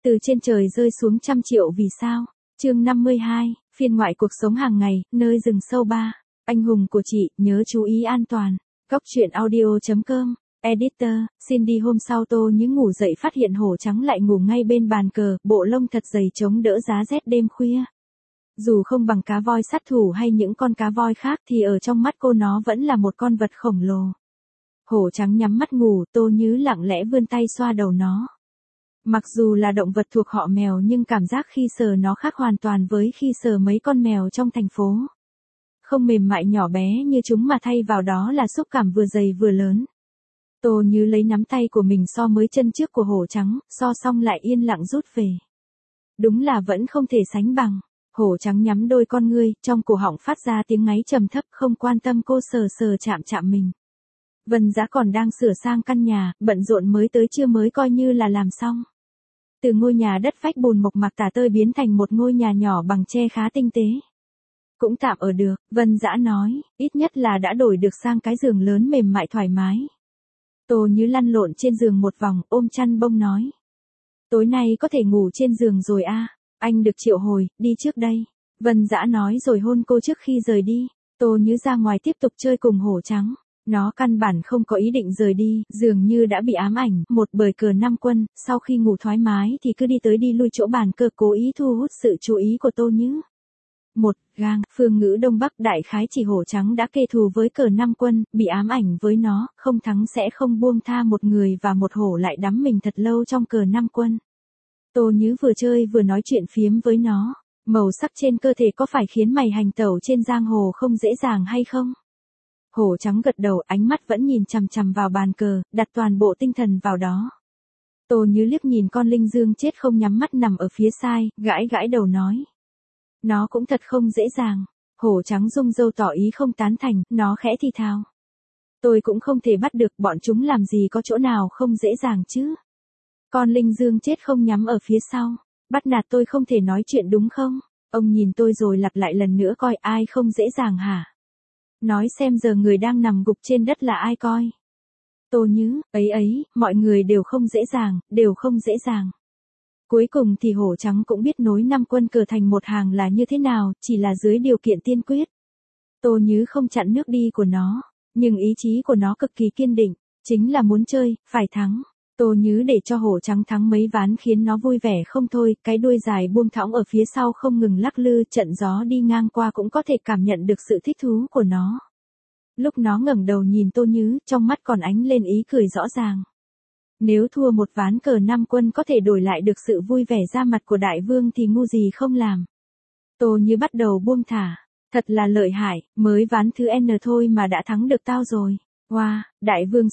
Từ trên trời rơi xuống trăm triệu vì sao? Chương 52, phiên ngoại cuộc sống hàng ngày, nơi rừng sâu ba. Anh hùng của chị, nhớ chú ý an toàn. Góc truyện audio.com. Editor, Cindy hôm sau Tô Như ngủ dậy phát hiện hổ trắng lại ngủ ngay bên bàn cờ, bộ lông thật dày chống đỡ giá rét đêm khuya. Dù không bằng cá voi sát thủ hay những con cá voi khác thì ở trong mắt cô nó vẫn là một con vật khổng lồ. Hổ trắng nhắm mắt ngủ, Tô Như lặng lẽ vươn tay xoa đầu nó. Mặc dù là động vật thuộc họ mèo nhưng cảm giác khi sờ nó khác hoàn toàn với khi sờ mấy con mèo trong thành phố. Không mềm mại nhỏ bé như chúng mà thay vào đó là xúc cảm vừa dày vừa lớn. Tô Như lấy nắm tay của mình so với chân trước của hổ trắng, so xong lại yên lặng rút về. Đúng là vẫn không thể sánh bằng. Hổ trắng nhắm đôi con ngươi, trong cổ họng phát ra tiếng ngáy trầm thấp, không quan tâm cô sờ sờ chạm chạm mình. Vân Dã còn đang sửa sang căn nhà, bận rộn mới tới trưa mới coi như là làm xong. Từ ngôi nhà đất vách bùn mộc mạc tả tơi biến thành một ngôi nhà nhỏ bằng tre khá tinh tế. Cũng tạm ở được, Vân Dã nói, ít nhất là đã đổi được sang cái giường lớn mềm mại thoải mái. Tô Như lăn lộn trên giường một vòng, ôm chăn bông nói. Tối nay có thể ngủ trên giường rồi à, anh được triệu hồi, đi trước đây. Vân Dã nói rồi hôn cô trước khi rời đi. Tô Như ra ngoài tiếp tục chơi cùng hổ trắng. Nó căn bản không có ý định rời đi, dường như đã bị ám ảnh, một bời cờ 5 quân, sau khi ngủ thoải mái thì cứ đi tới đi lui chỗ bàn cờ cố ý thu hút sự chú ý của Tô Như. Một, gang, phương ngữ Đông Bắc đại khái chỉ hổ trắng đã kê thù với cờ 5 quân, bị ám ảnh với nó, không thắng sẽ không buông tha một người và một hổ lại đắm mình thật lâu trong cờ 5 quân. Tô Như vừa chơi vừa nói chuyện phiếm với nó, màu sắc trên cơ thể có phải khiến mày hành tẩu trên giang hồ không dễ dàng hay không? Hổ trắng gật đầu, ánh mắt vẫn nhìn chằm chằm vào bàn cờ, đặt toàn bộ tinh thần vào đó. Tô Như liếc nhìn con linh dương chết không nhắm mắt nằm ở phía sai, gãi gãi đầu nói. Nó cũng thật không dễ dàng. Hổ trắng rung râu tỏ ý không tán thành, nó khẽ thì thào. Tôi cũng không thể bắt được, bọn chúng làm gì có chỗ nào không dễ dàng chứ. Con linh dương chết không nhắm ở phía sau. Bắt nạt tôi không thể nói chuyện đúng không? Ông nhìn tôi rồi lặp lại lần nữa coi ai không dễ dàng hả? Nói xem giờ người đang nằm gục trên đất là ai coi. Tô Như, ấy, mọi người đều không dễ dàng, đều không dễ dàng. Cuối cùng thì hổ trắng cũng biết nối 5 quân cờ thành một hàng là như thế nào, chỉ là dưới điều kiện tiên quyết. Tô Như không chặn nước đi của nó, nhưng ý chí của nó cực kỳ kiên định, chính là muốn chơi, phải thắng. Tô Như để cho hổ trắng thắng mấy ván khiến nó vui vẻ không thôi, cái đuôi dài buông thõng ở phía sau không ngừng lắc lư, trận gió đi ngang qua cũng có thể cảm nhận được sự thích thú của nó. Lúc nó ngẩng đầu nhìn Tô Như, trong mắt còn ánh lên ý cười rõ ràng. Nếu thua một ván cờ 5 quân có thể đổi lại được sự vui vẻ ra mặt của đại vương thì ngu gì không làm. Tô Như bắt đầu buông thả. Thật là lợi hại, mới ván thứ N thôi mà đã thắng được tao rồi. Wow, đại vương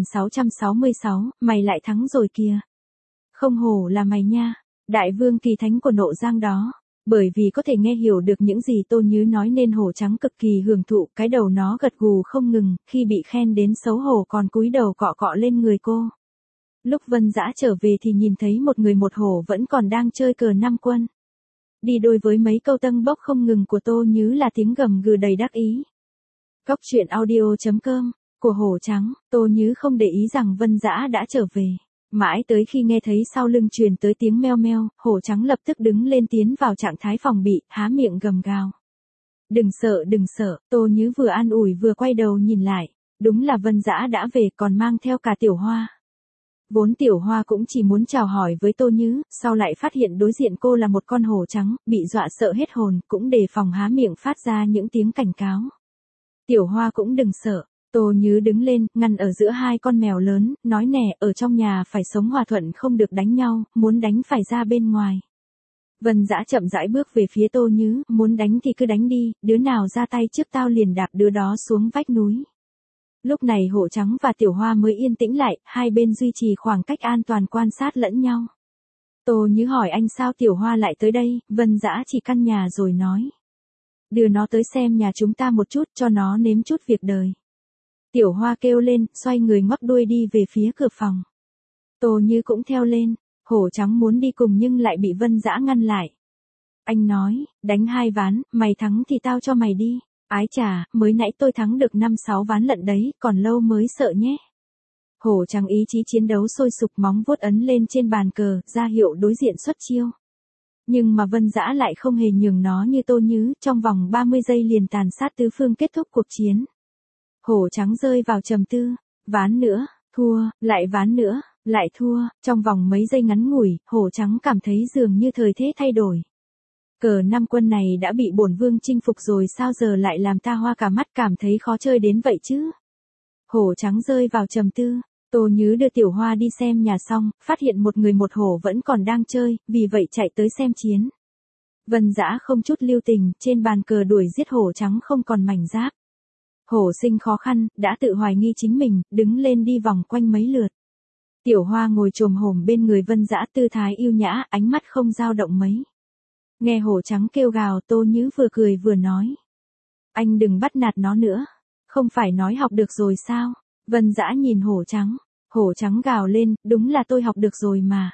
6666, mày lại thắng rồi kìa. Không hổ là mày nha, đại vương kỳ thánh của Nộ Giang đó. Bởi vì có thể nghe hiểu được những gì Tô Như nói nên hổ trắng cực kỳ hưởng thụ, cái đầu nó gật gù không ngừng, khi bị khen đến xấu hổ còn cúi đầu cọ cọ lên người cô. Lúc Vân Dã trở về thì nhìn thấy một người một hổ vẫn còn đang chơi cờ 5 quân. Đi đôi với mấy câu tâng bốc không ngừng của Tô Như là tiếng gầm gừ đầy đắc ý. Góc truyện audio.com, của hổ trắng, Tô Như không để ý rằng Vân Dã đã trở về. Mãi tới khi nghe thấy sau lưng truyền tới tiếng meo meo, hổ trắng lập tức đứng lên tiến vào trạng thái phòng bị, há miệng gầm gào. Đừng sợ, Tô Như vừa an ủi vừa quay đầu nhìn lại. Đúng là Vân Dã đã về còn mang theo cả Tiểu Hoa. Vốn Tiểu Hoa cũng chỉ muốn chào hỏi với Tô Như, sau lại phát hiện đối diện cô là một con hổ trắng, bị dọa sợ hết hồn, cũng đề phòng há miệng phát ra những tiếng cảnh cáo. Tiểu Hoa cũng đừng sợ. Tô Như đứng lên, ngăn ở giữa hai con mèo lớn, nói nè, ở trong nhà phải sống hòa thuận không được đánh nhau, muốn đánh phải ra bên ngoài. Vân Dã chậm rãi bước về phía Tô Như, muốn đánh thì cứ đánh đi, đứa nào ra tay trước tao liền đạp đứa đó xuống vách núi. Lúc này hổ trắng và Tiểu Hoa mới yên tĩnh lại, hai bên duy trì khoảng cách an toàn quan sát lẫn nhau. Tô Như hỏi anh sao Tiểu Hoa lại tới đây, Vân Dã chỉ căn nhà rồi nói. Đưa nó tới xem nhà chúng ta một chút cho nó nếm chút việc đời. Tiểu Hoa kêu lên, xoay người ngoắc đuôi đi về phía cửa phòng. Tô Như cũng theo lên, hổ trắng muốn đi cùng nhưng lại bị Vân Dã ngăn lại. Anh nói, đánh 2 ván, mày thắng thì tao cho mày đi. Ái chà, mới nãy tôi thắng được 5-6 ván lận đấy, còn lâu mới sợ nhé. Hổ trắng ý chí chiến đấu sôi sục, móng vuốt ấn lên trên bàn cờ, ra hiệu đối diện xuất chiêu. Nhưng mà Vân Dã lại không hề nhường nó như Tô Nhứ, trong vòng 30 giây liền tàn sát tứ phương kết thúc cuộc chiến. Hổ trắng rơi vào trầm tư, ván nữa, thua, lại ván nữa, lại thua, trong vòng mấy giây ngắn ngủi, hổ trắng cảm thấy dường như thời thế thay đổi. Cờ năm quân này đã bị bổn vương chinh phục rồi, sao giờ lại làm ta hoa cả mắt, cảm thấy khó chơi đến vậy chứ? Hổ trắng rơi vào trầm tư. Tô Nhứ đưa Tiểu Hoa đi xem nhà xong, phát hiện một người một hổ vẫn còn đang chơi, vì vậy chạy tới xem chiến. Vân Dã không chút lưu tình, trên bàn cờ đuổi giết hổ trắng không còn mảnh giáp. Hổ sinh khó khăn, đã tự hoài nghi chính mình, đứng lên đi vòng quanh mấy lượt. Tiểu Hoa ngồi chồm hổm bên người Vân Dã, tư thái yêu nhã, ánh mắt không dao động mấy. Nghe hổ trắng kêu gào, Tô Nhứ vừa cười vừa nói. Anh đừng bắt nạt nó nữa. Không phải nói học được rồi sao? Vân Dã nhìn hổ trắng. Hổ trắng gào lên, đúng là tôi học được rồi mà.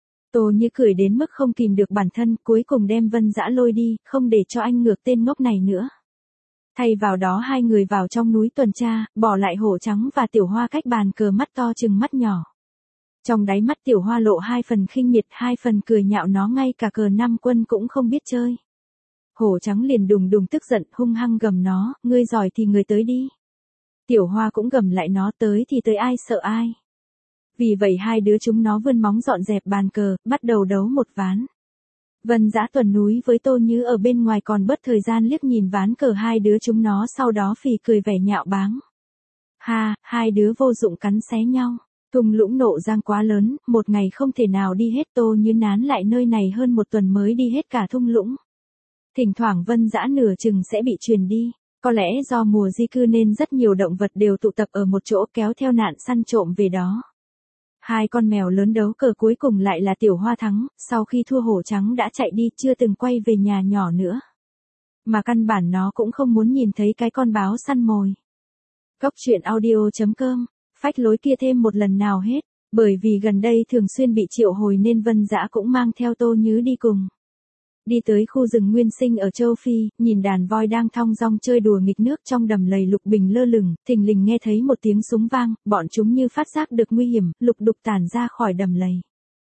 Tô Như cười đến mức không kìm được bản thân, cuối cùng đem Vân Dã lôi đi, không để cho anh ngược tên ngốc này nữa. Thay vào đó hai người vào trong núi tuần tra, bỏ lại hổ trắng và Tiểu Hoa cách bàn cờ mắt to chừng mắt nhỏ. Trong đáy mắt Tiểu Hoa lộ 2 phần khinh miệt, 2 phần cười nhạo, nó ngay cả cờ năm quân cũng không biết chơi. Hổ trắng liền đùng đùng tức giận, hung hăng gầm nó, ngươi giỏi thì người tới đi. Tiểu Hoa cũng gầm lại, nó tới thì tới, ai sợ ai. Vì vậy hai đứa chúng nó vươn móng dọn dẹp bàn cờ, bắt đầu đấu một ván. Vân Dã tuần núi với Tô Nhứ ở bên ngoài còn bớt thời gian liếc nhìn ván cờ hai đứa chúng nó, sau đó phì cười vẻ nhạo báng. Ha, hai đứa vô dụng cắn xé nhau. Thung lũng Nộ Giang quá lớn, một ngày không thể nào đi hết, Tô Nhứ nán lại nơi này hơn một tuần mới đi hết cả thung lũng. Thỉnh thoảng Vân Dã nửa chừng sẽ bị truyền đi. Có lẽ do mùa di cư nên rất nhiều động vật đều tụ tập ở một chỗ, kéo theo nạn săn trộm về đó. Hai con mèo lớn đấu cờ cuối cùng lại là Tiểu Hoa thắng, sau khi thua hổ trắng đã chạy đi, chưa từng quay về nhà nhỏ nữa. Mà căn bản nó cũng không muốn nhìn thấy cái con báo săn mồi. Góc truyện audio.com, phách lối kia thêm một lần nào hết, bởi vì gần đây thường xuyên bị triệu hồi nên Vân Dã cũng mang theo Tô Nhứ đi cùng. Đi tới khu rừng nguyên sinh ở châu Phi, nhìn đàn voi đang thong dong chơi đùa nghịch nước trong đầm lầy lục bình lơ lửng, thình lình nghe thấy một tiếng súng vang, bọn chúng như phát giác được nguy hiểm, lục đục tản ra khỏi đầm lầy.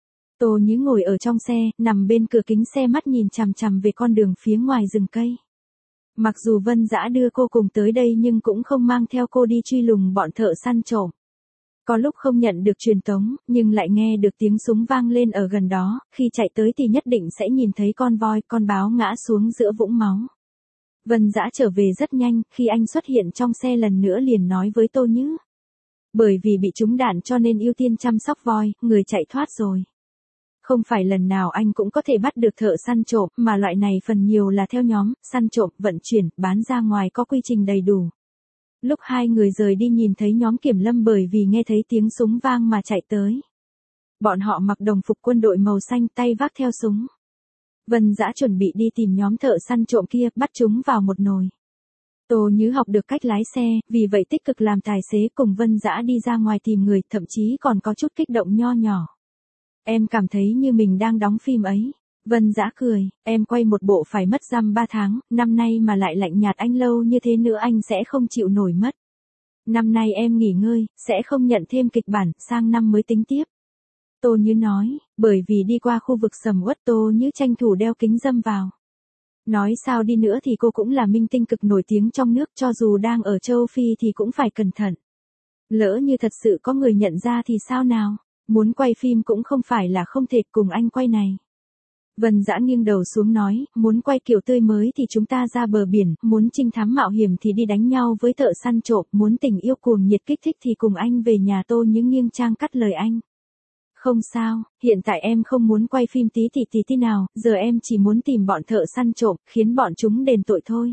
Tô Nhứ ngồi ở trong xe, nằm bên cửa kính xe, mắt nhìn chằm chằm về con đường phía ngoài rừng cây. Mặc dù Vân Dã đưa cô cùng tới đây nhưng cũng không mang theo cô đi truy lùng bọn thợ săn trộm. Có lúc không nhận được truyền tống, nhưng lại nghe được tiếng súng vang lên ở gần đó, khi chạy tới thì nhất định sẽ nhìn thấy con voi, con báo ngã xuống giữa vũng máu. Vân Dã trở về rất nhanh, khi anh xuất hiện trong xe lần nữa liền nói với Tô Nhứ. Bởi vì bị trúng đạn cho nên ưu tiên chăm sóc voi, người chạy thoát rồi. Không phải lần nào anh cũng có thể bắt được thợ săn trộm, mà loại này phần nhiều là theo nhóm, săn trộm, vận chuyển, bán ra ngoài có quy trình đầy đủ. Lúc hai người rời đi nhìn thấy nhóm kiểm lâm bởi vì nghe thấy tiếng súng vang mà chạy tới. Bọn họ mặc đồng phục quân đội màu xanh, tay vác theo súng. Vân Dã chuẩn bị đi tìm nhóm thợ săn trộm kia, bắt chúng vào một nồi. Tô Nhứ học được cách lái xe, vì vậy tích cực làm tài xế cùng Vân Dã đi ra ngoài tìm người, thậm chí còn có chút kích động nho nhỏ. Em cảm thấy như mình đang đóng phim ấy. Vân Dã cười, em quay một bộ phải mất dăm 3 tháng, năm nay mà lại lạnh nhạt anh lâu như thế nữa anh sẽ không chịu nổi mất. Năm nay em nghỉ ngơi, sẽ không nhận thêm kịch bản, sang năm mới tính tiếp. Tô Nhứ nói, bởi vì đi qua khu vực sầm uất, Tô Nhứ tranh thủ đeo kính râm vào. Nói sao đi nữa thì cô cũng là minh tinh cực nổi tiếng trong nước, cho dù đang ở châu Phi thì cũng phải cẩn thận. Lỡ như thật sự có người nhận ra thì sao nào, muốn quay phim cũng không phải là không thể, cùng anh quay này. Vân Dã nghiêng đầu xuống nói, muốn quay kiểu tươi mới thì chúng ta ra bờ biển, muốn trinh thám mạo hiểm thì đi đánh nhau với thợ săn trộm, muốn tình yêu cuồng nhiệt kích thích thì cùng anh về nhà. Tô Nhứ nghiêng trang cắt lời anh. Không sao, hiện tại em không muốn quay phim tí nào, giờ em chỉ muốn tìm bọn thợ săn trộm, khiến bọn chúng đền tội thôi.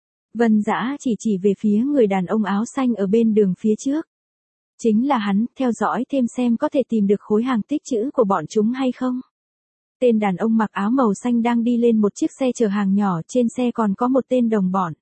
Vân Dã chỉ về phía người đàn ông áo xanh ở bên đường phía trước. Chính là hắn, theo dõi thêm xem có thể tìm được khối hàng tích trữ của bọn chúng hay không. Tên đàn ông mặc áo màu xanh đang đi lên một chiếc xe chở hàng nhỏ, trên xe còn có một tên đồng bọn.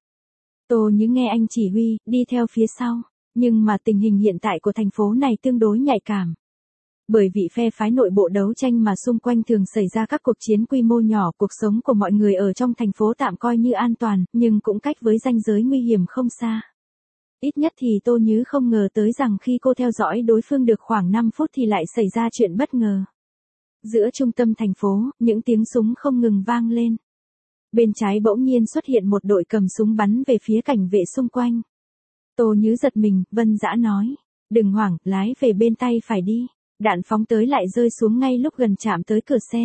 Tô Nhứ nghe anh chỉ huy, đi theo phía sau, nhưng mà tình hình hiện tại của thành phố này tương đối nhạy cảm. Bởi vì phe phái nội bộ đấu tranh mà xung quanh thường xảy ra các cuộc chiến quy mô nhỏ, cuộc sống của mọi người ở trong thành phố tạm coi như an toàn, nhưng cũng cách với ranh giới nguy hiểm không xa. Ít nhất thì Tô Nhứ không ngờ tới rằng khi cô theo dõi đối phương được khoảng 5 phút thì lại xảy ra chuyện bất ngờ. Giữa trung tâm thành phố, những tiếng súng không ngừng vang lên. Bên trái bỗng nhiên xuất hiện một đội cầm súng bắn về phía cảnh vệ xung quanh. Tô Nhứ giật mình, Vân Dã nói. Đừng hoảng, lái về bên tay phải đi. Đạn phóng tới lại rơi xuống ngay lúc gần chạm tới cửa xe.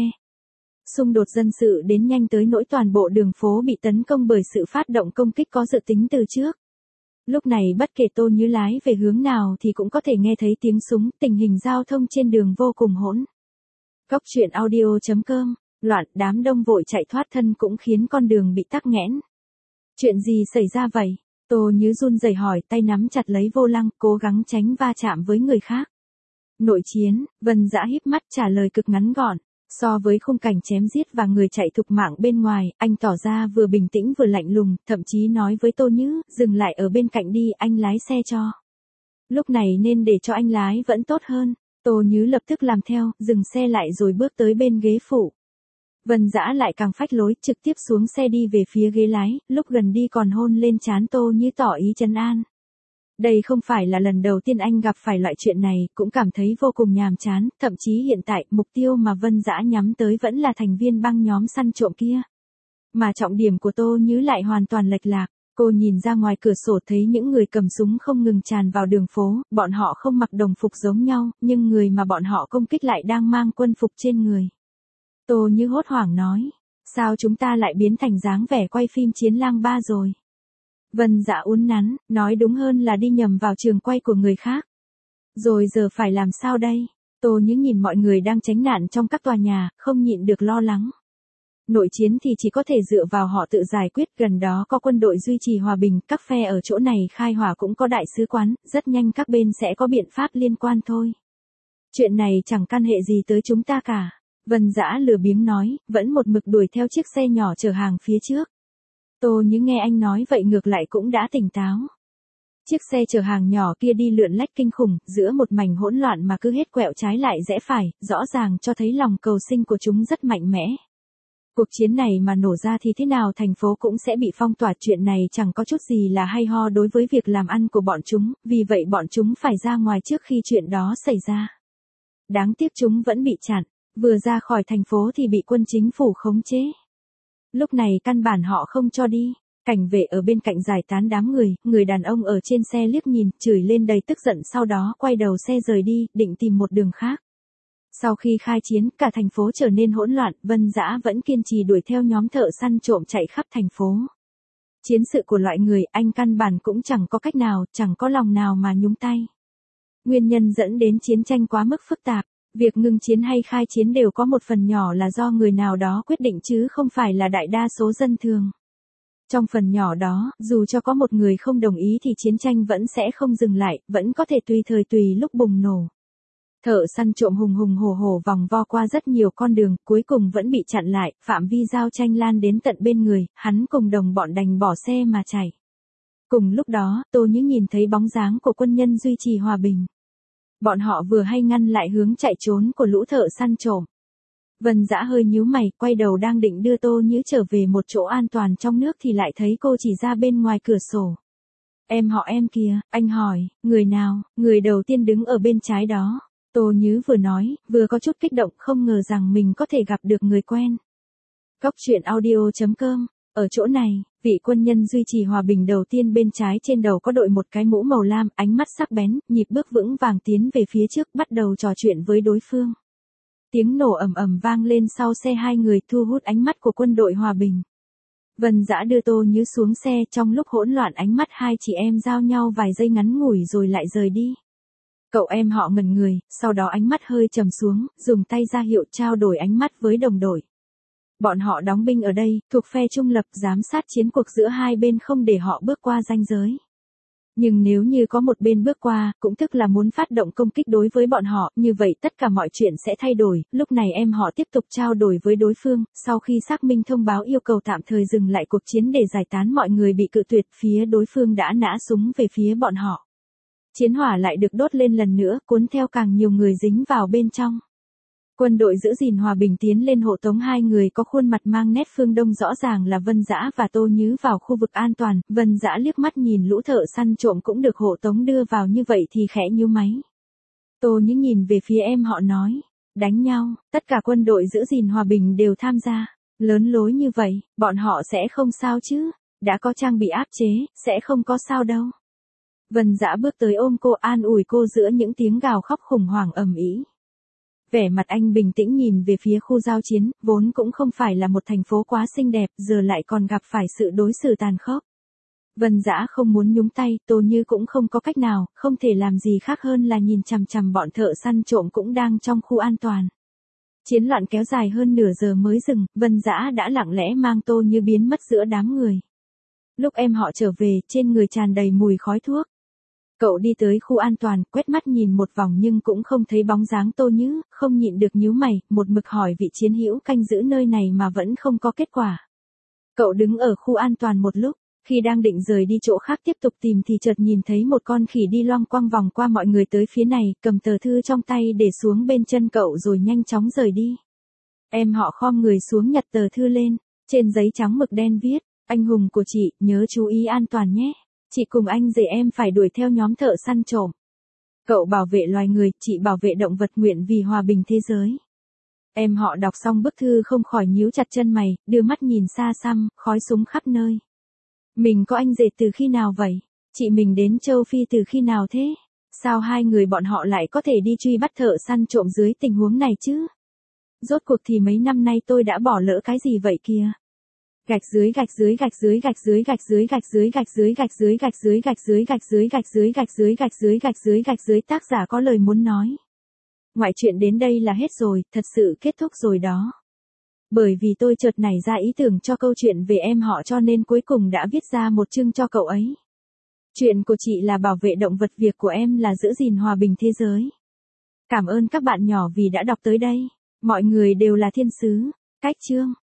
Xung đột dân sự đến nhanh tới nỗi toàn bộ đường phố bị tấn công bởi sự phát động công kích có dự tính từ trước. Lúc này bất kể Tô Nhứ lái về hướng nào thì cũng có thể nghe thấy tiếng súng, tình hình giao thông trên đường vô cùng hỗn. Cóc truyện audio.com, loạn, đám đông vội chạy thoát thân cũng khiến con đường bị tắc nghẽn. Chuyện gì xảy ra vậy? Tô Nhứ run rẩy hỏi, tay nắm chặt lấy vô lăng, cố gắng tránh va chạm với người khác. Nội chiến, Vân Dã híp mắt trả lời cực ngắn gọn. So với khung cảnh chém giết và người chạy thục mạng bên ngoài, anh tỏ ra vừa bình tĩnh vừa lạnh lùng, thậm chí nói với Tô Nhứ, dừng lại ở bên cạnh đi, anh lái xe cho. Lúc này nên để cho anh lái vẫn tốt hơn. Tô Nhứ lập tức làm theo, dừng xe lại rồi bước tới bên ghế phụ. Vân Dã lại càng phách lối, trực tiếp xuống xe đi về phía ghế lái, lúc gần đi còn hôn lên trán Tô Nhứ tỏ ý trấn an. Đây không phải là lần đầu tiên anh gặp phải loại chuyện này, cũng cảm thấy vô cùng nhàm chán, thậm chí hiện tại, mục tiêu mà Vân Dã nhắm tới vẫn là thành viên băng nhóm săn trộm kia. Mà trọng điểm của Tô Nhứ lại hoàn toàn lệch lạc, cô nhìn ra ngoài cửa sổ thấy những người cầm súng không ngừng tràn vào đường phố, bọn họ không mặc đồng phục giống nhau, nhưng người mà bọn họ công kích lại đang mang quân phục trên người. Tô Nhứ hốt hoảng nói, sao chúng ta lại biến thành dáng vẻ quay phim Chiến Lang 3 rồi? Vân Dã uốn nắn, nói đúng hơn là đi nhầm vào trường quay của người khác. Rồi giờ phải làm sao đây? Tô Nhứ nhìn mọi người đang tránh nạn trong các tòa nhà, không nhịn được lo lắng. Nội chiến thì chỉ có thể dựa vào họ tự giải quyết, gần đó có quân đội duy trì hòa bình, các phe ở chỗ này khai hỏa cũng có đại sứ quán, rất nhanh các bên sẽ có biện pháp liên quan thôi. Chuyện này chẳng can hệ gì tới chúng ta cả. Vân Dã lười biếng nói, vẫn một mực đuổi theo chiếc xe nhỏ chở hàng phía trước. Tô Nhứ nghe anh nói vậy ngược lại cũng đã tỉnh táo. Chiếc xe chở hàng nhỏ kia đi lượn lách kinh khủng, giữa một mảnh hỗn loạn mà cứ hết quẹo trái lại rẽ phải, rõ ràng cho thấy lòng cầu sinh của chúng rất mạnh mẽ. Cuộc chiến này mà nổ ra thì thế nào thành phố cũng sẽ bị phong tỏa, chuyện này chẳng có chút gì là hay ho đối với việc làm ăn của bọn chúng, vì vậy bọn chúng phải ra ngoài trước khi chuyện đó xảy ra. Đáng tiếc chúng vẫn bị chặn, vừa ra khỏi thành phố thì bị quân chính phủ khống chế. Lúc này căn bản họ không cho đi. Cảnh vệ ở bên cạnh giải tán đám người đàn ông ở trên xe liếc nhìn, chửi lên đầy tức giận, sau đó quay đầu xe rời đi, định tìm một đường khác. Sau khi khai chiến, cả thành phố trở nên hỗn loạn, Vân Dã vẫn kiên trì đuổi theo nhóm thợ săn trộm chạy khắp thành phố. Chiến sự của loại người, anh căn bản cũng chẳng có cách nào, chẳng có lòng nào mà nhúng tay. Nguyên nhân dẫn đến chiến tranh quá mức phức tạp. Việc ngừng chiến hay khai chiến đều có một phần nhỏ là do người nào đó quyết định chứ không phải là đại đa số dân thường. Trong phần nhỏ đó, dù cho có một người không đồng ý thì chiến tranh vẫn sẽ không dừng lại, vẫn có thể tùy thời tùy lúc bùng nổ. Thợ săn trộm hùng hùng hổ hổ vòng vo qua rất nhiều con đường, cuối cùng vẫn bị chặn lại, phạm vi giao tranh lan đến tận bên người, hắn cùng đồng bọn đành bỏ xe mà chạy. Cùng lúc đó, Tô Nhứ nhìn thấy bóng dáng của quân nhân duy trì hòa bình. Bọn họ vừa hay ngăn lại hướng chạy trốn của lũ thợ săn trộm. Vân Dã hơi nhíu mày, quay đầu đang định đưa Tô Nhứ trở về một chỗ an toàn trong nước thì lại thấy cô chỉ ra bên ngoài cửa sổ. Em họ em kìa, anh hỏi, người nào? Người đầu tiên đứng ở bên trái đó. Tô Nhứ vừa nói, vừa có chút kích động, không ngờ rằng mình có thể gặp được người quen. Cóc truyện audio.com. Ở chỗ này, vị quân nhân duy trì hòa bình đầu tiên bên trái trên đầu có đội một cái mũ màu lam, ánh mắt sắc bén, nhịp bước vững vàng tiến về phía trước, bắt đầu trò chuyện với đối phương. Tiếng nổ ầm ầm vang lên sau xe hai người, thu hút ánh mắt của quân đội hòa bình. Vân Dã đưa Tô Nhứ xuống xe, trong lúc hỗn loạn ánh mắt hai chị em giao nhau vài giây ngắn ngủi rồi lại rời đi. Cậu em họ ngẩn người, sau đó ánh mắt hơi trầm xuống, dùng tay ra hiệu trao đổi ánh mắt với đồng đội. Bọn họ đóng binh ở đây, thuộc phe trung lập, giám sát chiến cuộc giữa hai bên không để họ bước qua ranh giới. Nhưng nếu như có một bên bước qua, cũng tức là muốn phát động công kích đối với bọn họ, như vậy tất cả mọi chuyện sẽ thay đổi. Lúc này em họ tiếp tục trao đổi với đối phương, sau khi xác minh thông báo yêu cầu tạm thời dừng lại cuộc chiến để giải tán mọi người bị cự tuyệt, phía đối phương đã nã súng về phía bọn họ. Chiến hỏa lại được đốt lên lần nữa, cuốn theo càng nhiều người dính vào bên trong. Quân đội giữ gìn hòa bình tiến lên hộ tống hai người có khuôn mặt mang nét phương Đông rõ ràng là Vân Dã và Tô Nhứ vào khu vực an toàn. Vân Dã liếc mắt nhìn lũ thợ săn trộm cũng được hộ tống đưa vào như vậy thì khẽ nhíu máy. Tô Nhứ nhìn về phía em họ nói, đánh nhau, tất cả quân đội giữ gìn hòa bình đều tham gia. Lớn lối như vậy, bọn họ sẽ không sao chứ, đã có trang bị áp chế, sẽ không có sao đâu. Vân Dã bước tới ôm cô an ủi cô giữa những tiếng gào khóc khủng hoảng ầm ĩ. Vẻ mặt anh bình tĩnh nhìn về phía khu giao chiến, vốn cũng không phải là một thành phố quá xinh đẹp, giờ lại còn gặp phải sự đối xử tàn khốc. Vân Dã không muốn nhúng tay, Tô Như cũng không có cách nào, không thể làm gì khác hơn là nhìn chằm chằm bọn thợ săn trộm cũng đang trong khu an toàn. Chiến loạn kéo dài hơn nửa giờ mới dừng, Vân Dã đã lặng lẽ mang Tô Như biến mất giữa đám người. Lúc em họ trở về, trên người tràn đầy mùi khói thuốc. Cậu đi tới khu an toàn, quét mắt nhìn một vòng nhưng cũng không thấy bóng dáng Tô Nhứ, không nhịn được nhíu mày, một mực hỏi vị chiến hữu canh giữ nơi này mà vẫn không có kết quả. Cậu đứng ở khu an toàn một lúc, khi đang định rời đi chỗ khác tiếp tục tìm thì chợt nhìn thấy một con khỉ đi loang quang vòng qua mọi người tới phía này, cầm tờ thư trong tay để xuống bên chân cậu rồi nhanh chóng rời đi. Em họ khom người xuống nhặt tờ thư lên, trên giấy trắng mực đen viết, anh hùng của chị, nhớ chú ý an toàn nhé. Chị cùng anh rể em phải đuổi theo nhóm thợ săn trộm. Cậu bảo vệ loài người, chị bảo vệ động vật, nguyện vì hòa bình thế giới. Em họ đọc xong bức thư không khỏi nhíu chặt chân mày, đưa mắt nhìn xa xăm, khói súng khắp nơi. Mình có anh rể từ khi nào vậy? Chị mình đến châu Phi từ khi nào thế? Sao hai người bọn họ lại có thể đi truy bắt thợ săn trộm dưới tình huống này chứ? Rốt cuộc thì mấy năm nay tôi đã bỏ lỡ cái gì vậy kìa? Gạch dưới gạch dưới gạch dưới gạch dưới gạch dưới gạch dưới gạch dưới gạch dưới gạch dưới gạch dưới gạch dưới gạch dưới gạch dưới gạch dưới gạch dưới gạch dưới. Tác giả có lời muốn nói. Ngoại truyện đến đây là hết rồi, thật sự kết thúc rồi đó. Bởi vì tôi chợt nảy ra ý tưởng cho câu chuyện về em họ cho nên cuối cùng đã viết ra một chương cho cậu ấy. Chuyện của chị là bảo vệ động vật, việc của em là giữ gìn hòa bình thế giới. Cảm ơn các bạn nhỏ vì đã đọc tới đây. Mọi người đều là thiên sứ. Cách chương